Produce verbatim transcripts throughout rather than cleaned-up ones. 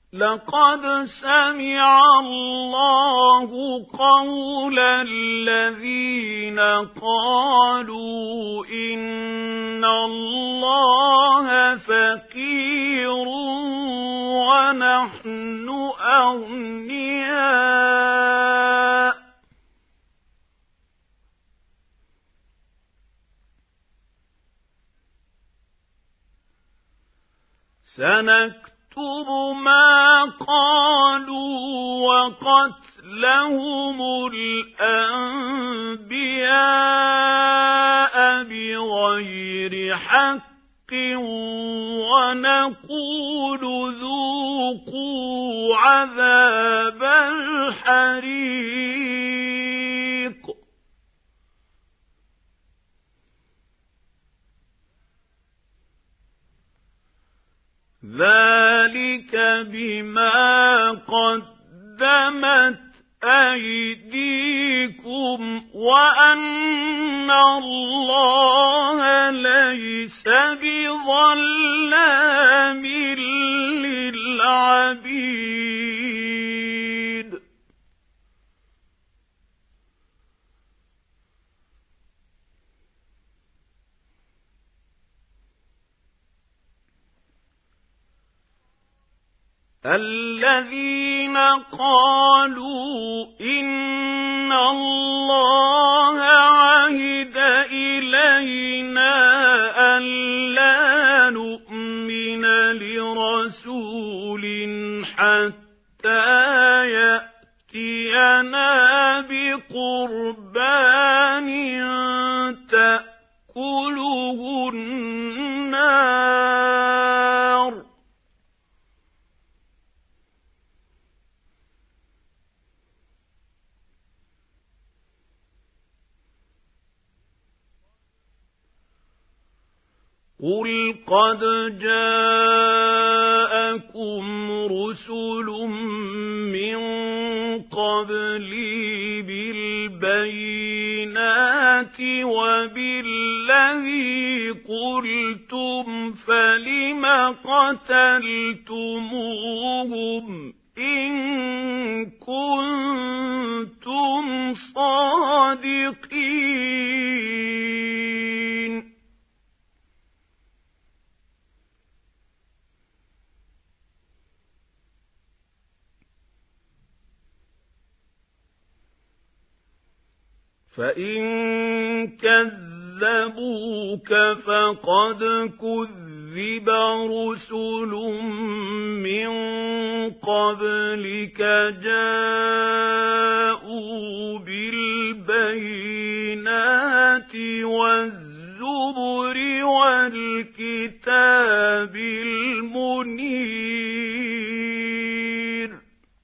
لقد سمع الله قول الذين قالوا إن الله فقير ونحن أغنياء سنكتب ما قالوا وقتلهم الأنبياء بغير حق ونقول ذوقوا عذاب الحريق ذلك بما قدمت أيديكم وأن الله ليس بظلام للعبيد الذين قالوا إن الله عهد إلينا ألا نؤمن لرسول حتى يأتينا بقربان تأكله النار قل قد جاءكم رسل من قبلي بالبينات وبالذي قلتم فلم قتلتموهم إن كنتم صادقين فإن كذبوك فقد كذب رسل من قبلك جاءوا بالبينات والزبر والكتاب المنير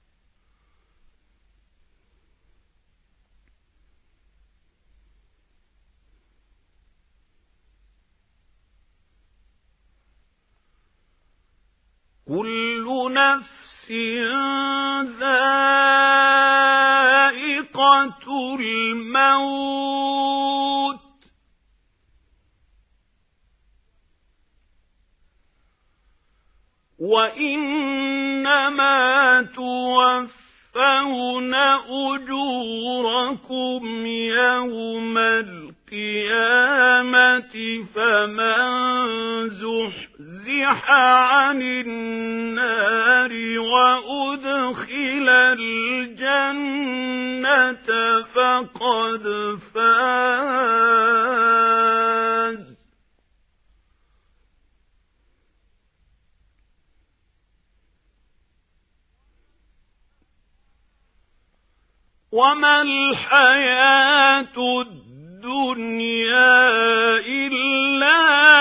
كل نفس ذائقة الموت وإنما توفون أجوركم يوم القيامة فمن زحزح عن النار وأدخل الجنة فقد فاز وما الحياة الدنيا إلا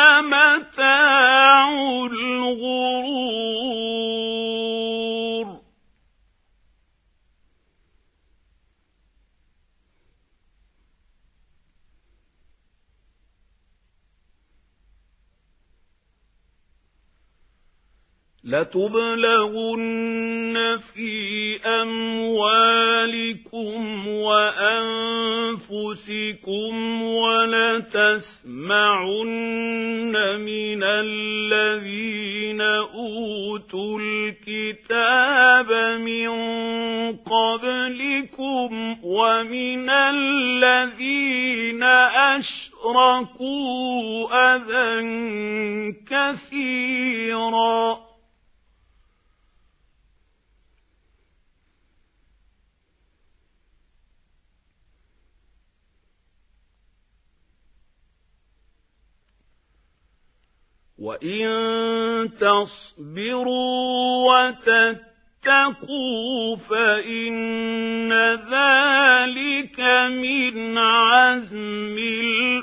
متاع الغرور لتبلغن في أموالكم وأنفسكم ولتسمعن من الذين أُوتُوا الْكِتَابَ مِنْ قَبْلِكُمْ وَمِنَ الَّذِينَ أَشْرَكُوا أَذًى كَثِيرًا وَإِن تَصْبِرُوا وَتَتَّقُوا فَإِنَّ ذَلِكَ مِنْ عَزْمِ